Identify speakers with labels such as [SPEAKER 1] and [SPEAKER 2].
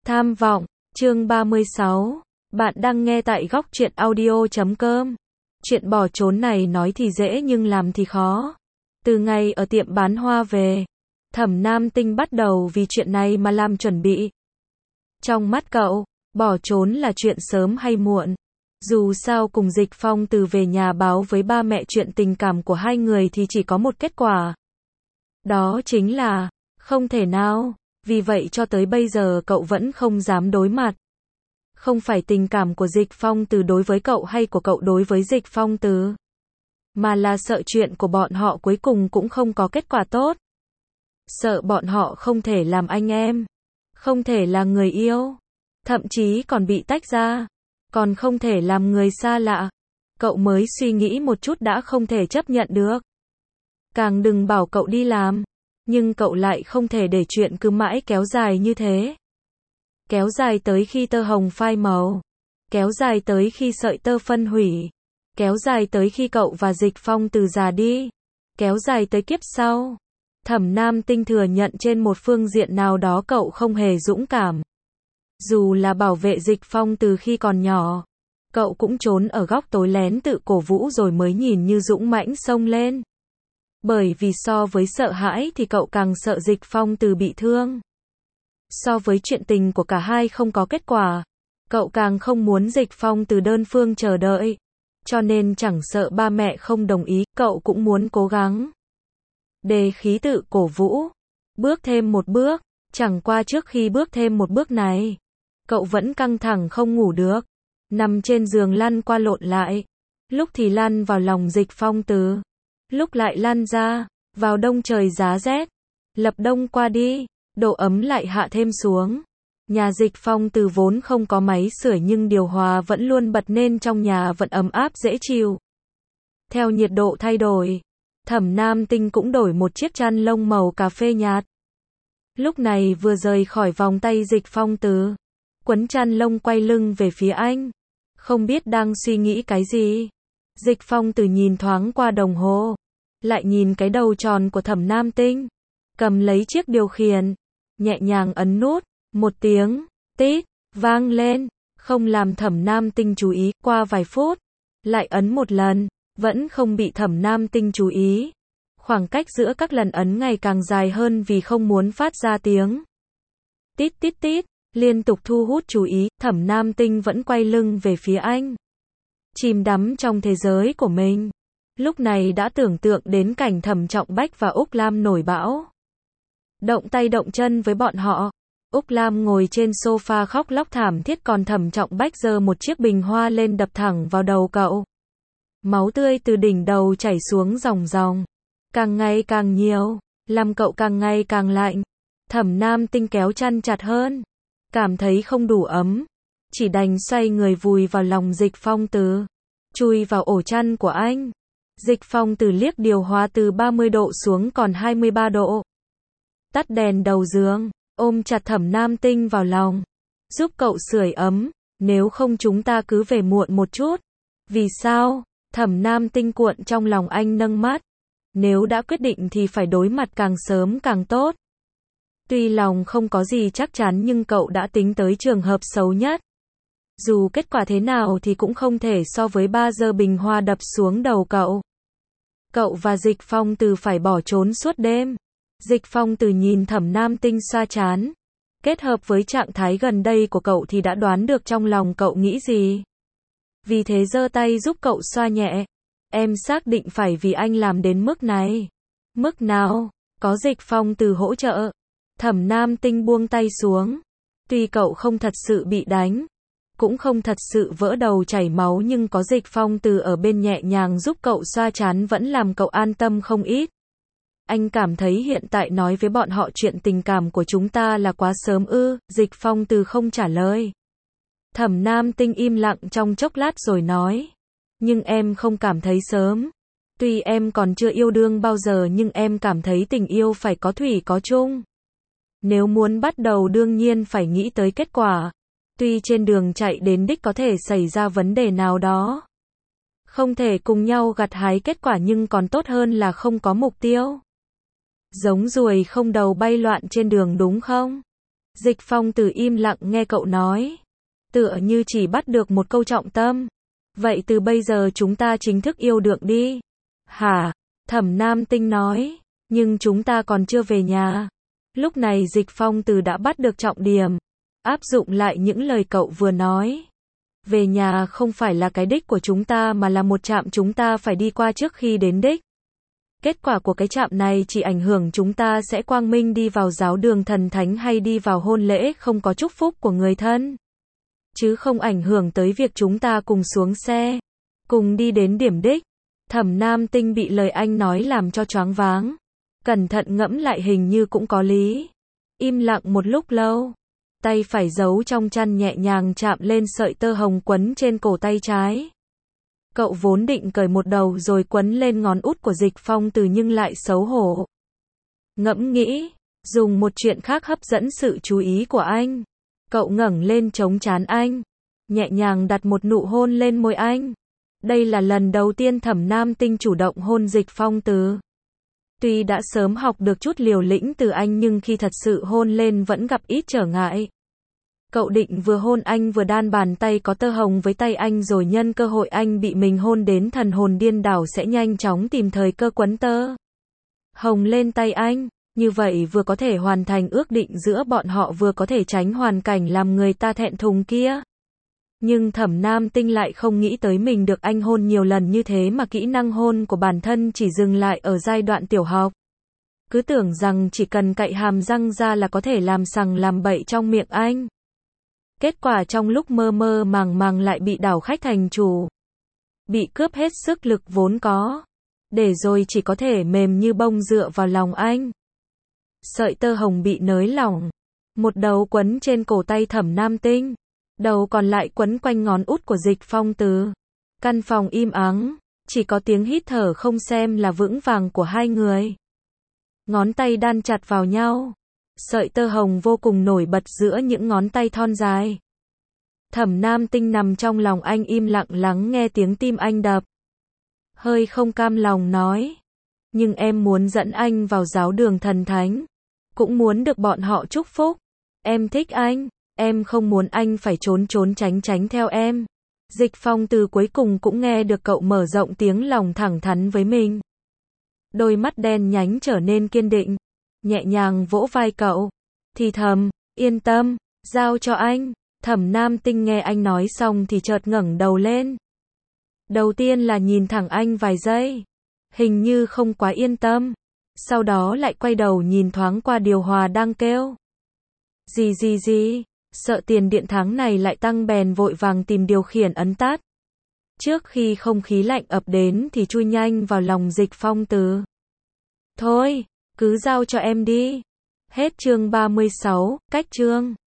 [SPEAKER 1] Tham vọng, chương 36. Bạn đang nghe tại góc truyện audio.com. Chuyện bỏ trốn này nói thì dễ nhưng làm thì khó. Từ ngày ở tiệm bán hoa về, Thẩm Nam Tinh bắt đầu vì chuyện này mà làm chuẩn bị. Trong mắt cậu, bỏ trốn là chuyện sớm hay muộn. Dù sao cùng Dịch Phong từ về nhà báo với ba mẹ chuyện tình cảm của hai người thì chỉ có một kết quả. Đó chính là, không thể nào. Vì vậy cho tới bây giờ cậu vẫn không dám đối mặt. Không phải tình cảm của Dịch Phong từ đối với cậu hay của cậu đối với Dịch Phong từ, mà là sợ chuyện của bọn họ cuối cùng cũng không có kết quả tốt. Sợ bọn họ không thể làm anh em, không thể là người yêu, thậm chí còn bị tách ra, còn không thể làm người xa lạ. Cậu mới suy nghĩ một chút đã không thể chấp nhận được. Càng đừng bảo cậu đi làm. Nhưng cậu lại không thể để chuyện cứ mãi kéo dài như thế. Kéo dài tới khi tơ hồng phai màu. Kéo dài tới khi sợi tơ phân hủy. Kéo dài tới khi cậu và Dịch Phong từ già đi. Kéo dài tới kiếp sau. Thẩm Nam Tinh thừa nhận trên một phương diện nào đó cậu không hề dũng cảm. Dù là bảo vệ Dịch Phong từ khi còn nhỏ, cậu cũng trốn ở góc tối lén tự cổ vũ rồi mới nhìn như dũng mãnh xông lên. Bởi vì so với sợ hãi thì cậu càng sợ Dịch Phong từ bị thương. So với chuyện tình của cả hai không có kết quả, cậu càng không muốn Dịch Phong từ đơn phương chờ đợi. Cho nên chẳng sợ ba mẹ không đồng ý, cậu cũng muốn cố gắng. Đề khí tự cổ vũ. Bước thêm một bước. Chẳng qua trước khi bước thêm một bước này, cậu vẫn căng thẳng không ngủ được. Nằm trên giường lăn qua lộn lại. Lúc thì lăn vào lòng Dịch Phong từ, lúc lại lăn ra. Vào đông trời giá rét, lập đông qua đi, độ ấm lại hạ thêm xuống. Nhà Dịch Phong từ vốn không có máy sưởi nhưng điều hòa vẫn luôn bật nên trong nhà vẫn ấm áp dễ chịu. Theo nhiệt độ thay đổi, Thẩm Nam Tinh cũng đổi một chiếc chăn lông màu cà phê nhạt. Lúc này vừa rời khỏi vòng tay Dịch Phong từ, quấn chăn lông quay lưng về phía anh. Không biết đang suy nghĩ cái gì. Dịch Phong từ nhìn thoáng qua đồng hồ, lại nhìn cái đầu tròn của Thẩm Nam Tinh, cầm lấy chiếc điều khiển, nhẹ nhàng ấn nút, một tiếng tít vang lên, không làm Thẩm Nam Tinh chú ý. Qua vài phút, lại ấn một lần, vẫn không bị Thẩm Nam Tinh chú ý. Khoảng cách giữa các lần ấn ngày càng dài hơn vì không muốn phát ra tiếng tít tít tít, liên tục thu hút chú ý. Thẩm Nam Tinh vẫn quay lưng về phía anh, chìm đắm trong thế giới của mình. Lúc này đã tưởng tượng đến cảnh Thẩm Trọng Bách và Úc Lam nổi bão, động tay động chân với bọn họ. Úc Lam ngồi trên sofa khóc lóc thảm thiết, còn Thẩm Trọng Bách giơ một chiếc bình hoa lên đập thẳng vào đầu cậu. Máu tươi từ đỉnh đầu chảy xuống ròng ròng, càng ngày càng nhiều, làm cậu càng ngày càng lạnh. Thẩm Nam Tinh kéo chăn chặt hơn, cảm thấy không đủ ấm, chỉ đành xoay người vùi vào lòng Dịch Phong từ, chui vào ổ chăn của anh. Dịch Phong từ liếc điều hòa từ 30 độ xuống còn 23 độ. Tắt đèn đầu giường, ôm chặt Thẩm Nam Tinh vào lòng, giúp cậu sưởi ấm. Nếu không chúng ta cứ về muộn một chút. Vì sao? Thẩm Nam Tinh cuộn trong lòng anh nâng mắt. Nếu đã quyết định thì phải đối mặt càng sớm càng tốt. Tuy lòng không có gì chắc chắn nhưng cậu đã tính tới trường hợp xấu nhất. Dù kết quả thế nào thì cũng không thể so với 3 giờ bình hoa đập xuống đầu cậu. Cậu và Dịch Phong từ phải bỏ trốn suốt đêm. Dịch Phong từ nhìn Thẩm Nam Tinh xoa trán. Kết hợp với trạng thái gần đây của cậu thì đã đoán được trong lòng cậu nghĩ gì. Vì thế giơ tay giúp cậu xoa nhẹ. Em xác định phải vì anh làm đến mức này. Mức nào? Có Dịch Phong từ hỗ trợ. Thẩm Nam Tinh buông tay xuống. Tuy cậu không thật sự bị đánh, cũng không thật sự vỡ đầu chảy máu, nhưng có Dịch Phong từ ở bên nhẹ nhàng giúp cậu xoa trán vẫn làm cậu an tâm không ít. Anh cảm thấy hiện tại nói với bọn họ chuyện tình cảm của chúng ta là quá sớm ư? Dịch Phong từ không trả lời. Thẩm Nam Tinh im lặng trong chốc lát rồi nói. Nhưng em không cảm thấy sớm. Tuy em còn chưa yêu đương bao giờ nhưng em cảm thấy tình yêu phải có thủy có chung. Nếu muốn bắt đầu đương nhiên phải nghĩ tới kết quả. Tuy trên đường chạy đến đích có thể xảy ra vấn đề nào đó, không thể cùng nhau gặt hái kết quả, nhưng còn tốt hơn là không có mục tiêu. Giống ruồi không đầu bay loạn trên đường đúng không? Dịch Phong Từ im lặng nghe cậu nói. Tựa như chỉ bắt được một câu trọng tâm. Vậy từ bây giờ chúng ta chính thức yêu đương đi. Hả? Thẩm Nam Tinh nói. Nhưng chúng ta còn chưa về nhà. Lúc này Dịch Phong Từ đã bắt được trọng điểm. Áp dụng lại những lời cậu vừa nói. Về nhà không phải là cái đích của chúng ta mà là một trạm chúng ta phải đi qua trước khi đến đích. Kết quả của cái trạm này chỉ ảnh hưởng chúng ta sẽ quang minh đi vào giáo đường thần thánh hay đi vào hôn lễ không có chúc phúc của người thân. Chứ không ảnh hưởng tới việc chúng ta cùng xuống xe, cùng đi đến điểm đích. Thẩm Nam Tinh bị lời anh nói làm cho choáng váng. Cẩn thận ngẫm lại hình như cũng có lý. Im lặng một lúc lâu. Tay phải giấu trong chăn nhẹ nhàng chạm lên sợi tơ hồng quấn trên cổ tay trái. Cậu vốn định cởi một đầu rồi quấn lên ngón út của Dịch Phong Từ nhưng lại xấu hổ. Ngẫm nghĩ, dùng một chuyện khác hấp dẫn sự chú ý của anh. Cậu ngẩng lên chống trán anh, nhẹ nhàng đặt một nụ hôn lên môi anh. Đây là lần đầu tiên Thẩm Nam Tinh chủ động hôn Dịch Phong Từ. Tuy đã sớm học được chút liều lĩnh từ anh nhưng khi thật sự hôn lên vẫn gặp ít trở ngại. Cậu định vừa hôn anh vừa đan bàn tay có tơ hồng với tay anh rồi nhân cơ hội anh bị mình hôn đến thần hồn điên đảo sẽ nhanh chóng tìm thời cơ quấn tơ hồng lên tay anh. Như vậy vừa có thể hoàn thành ước định giữa bọn họ vừa có thể tránh hoàn cảnh làm người ta thẹn thùng kia. Nhưng Thẩm Nam Tinh lại không nghĩ tới mình được anh hôn nhiều lần như thế mà kỹ năng hôn của bản thân chỉ dừng lại ở giai đoạn tiểu học. Cứ tưởng rằng chỉ cần cạy hàm răng ra là có thể làm sằng làm bậy trong miệng anh. Kết quả trong lúc mơ mơ màng màng lại bị đảo khách thành chủ. Bị cướp hết sức lực vốn có. Để rồi chỉ có thể mềm như bông dựa vào lòng anh. Sợi tơ hồng bị nới lỏng. Một đầu quấn trên cổ tay Thẩm Nam Tinh. Đầu còn lại quấn quanh ngón út của Dịch Phong Từ. Căn phòng im ắng. Chỉ có tiếng hít thở không xem là vững vàng của hai người. Ngón tay đan chặt vào nhau. Sợi tơ hồng vô cùng nổi bật giữa những ngón tay thon dài. Thẩm Nam Tinh nằm trong lòng anh im lặng lắng nghe tiếng tim anh đập. Hơi không cam lòng nói. Nhưng em muốn dẫn anh vào giáo đường thần thánh. Cũng muốn được bọn họ chúc phúc. Em thích anh. Em không muốn anh phải trốn trốn tránh tránh theo em. Dịch Phong Từ cuối cùng cũng nghe được cậu mở rộng tiếng lòng thẳng thắn với mình. Đôi mắt đen nhánh trở nên kiên định. Nhẹ nhàng vỗ vai cậu. Thì thầm, yên tâm, giao cho anh. Thẩm Nam Tinh nghe anh nói xong thì chợt ngẩng đầu lên. Đầu tiên là nhìn thẳng anh vài giây. Hình như không quá yên tâm. Sau đó lại quay đầu nhìn thoáng qua điều hòa đang kêu. Gì. Sợ tiền điện tháng này lại tăng bèn vội vàng tìm điều khiển ấn tắt. Trước khi không khí lạnh ập đến thì chui nhanh vào lòng Dịch Phong Từ. Thôi, cứ giao cho em đi. Hết chương 36, cách chương.